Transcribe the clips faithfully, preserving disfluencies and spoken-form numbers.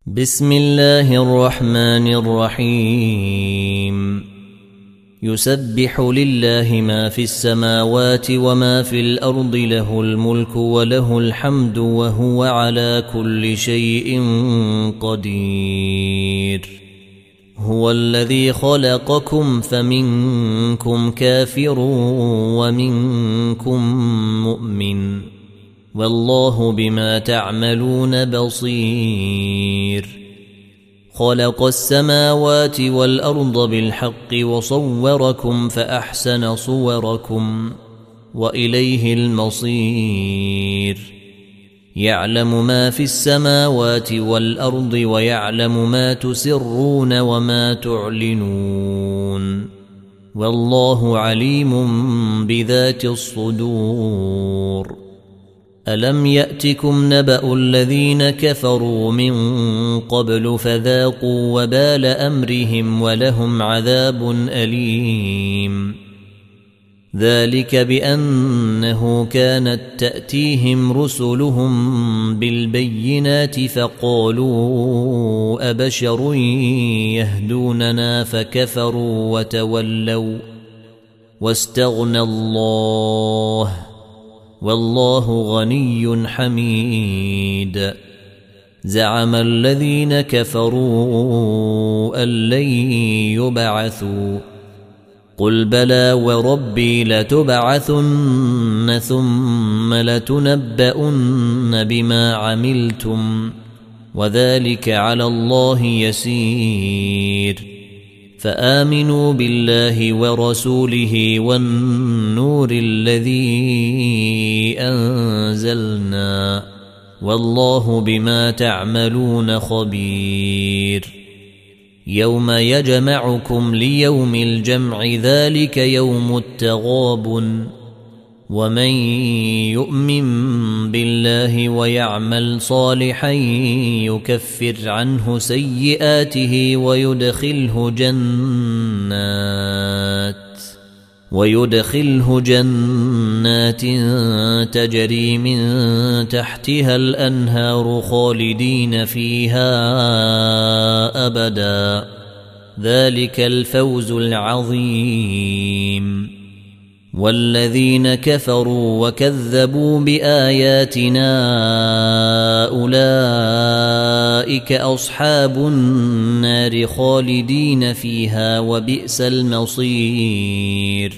بسم الله الرحمن الرحيم يسبح لله ما في السماوات وما في الأرض له الملك وله الحمد وهو على كل شيء قدير هو الذي خلقكم فمنكم كافر ومنكم مؤمن والله بما تعملون بصير خلق السماوات والأرض بالحق وصوركم فأحسن صوركم وإليه المصير يعلم ما في السماوات والأرض ويعلم ما تسرون وما تعلنون والله عليم بذات الصدور ألم يأتكم نبأ الذين كفروا من قبل فذاقوا وبال أمرهم ولهم عذاب أليم ذلك بأنه كانت تأتيهم رسلهم بالبينات فقالوا أبشر يهدوننا فكفروا وتولوا واستغنى الله والله غني حميد زعم الذين كفروا أن لن يبعثوا قل بلى وربي لتبعثن ثم لتنبؤن بما عملتم وذلك على الله يسير فآمنوا بالله ورسوله والنور الذي أنزلنا والله بما تعملون خبير يوم يجمعكم ليوم الجمع ذلك يوم التغابن ومن يؤمن بالله ويعمل صالحا يكفر عنه سيئاته ويدخله جنات ويدخله جنات تجري من تحتها الأنهار خالدين فيها أبدا ذلك الفوز العظيم والذين كفروا وكذبوا بآياتنا أولئك أصحاب النار خالدين فيها وبئس المصير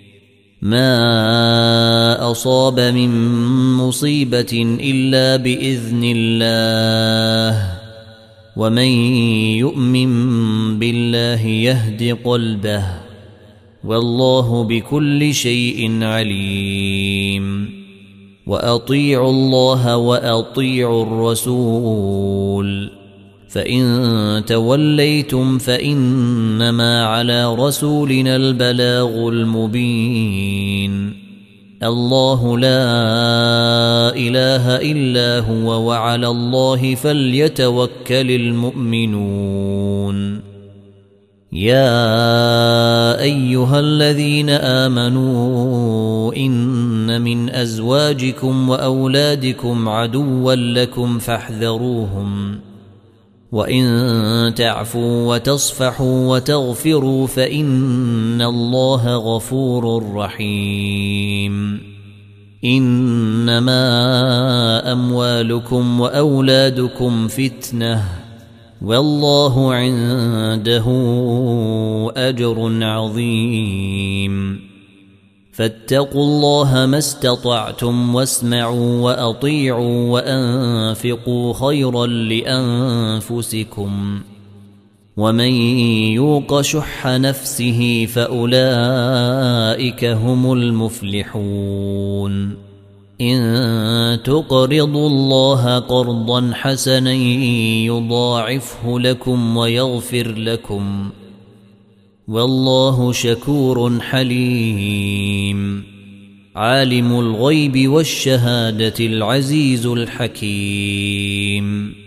ما أصاب من مصيبة إلا بإذن الله ومن يؤمن بالله يهد قلبه والله بكل شيء عليم وأطيعوا الله وأطيعوا الرسول فإن توليتم فإنما على رسولنا البلاغ المبين الله لا إله إلا هو وعلى الله فليتوكل المؤمنون يا أيها الذين آمنوا إن من أزواجكم وأولادكم عدوا لكم فاحذروهم وإن تعفوا وتصفحوا وتغفروا فإن الله غفور رحيم إنما أموالكم وأولادكم فتنة والله عنده أجر عظيم فاتقوا الله ما استطعتم واسمعوا وأطيعوا وأنفقوا خيرا لأنفسكم ومن يوق شح نفسه فأولئك هم المفلحون إن تقرضوا الله قرضا حسنا يضاعفه لكم ويغفر لكم والله شكور حليم عالم الغيب والشهادة العزيز الحكيم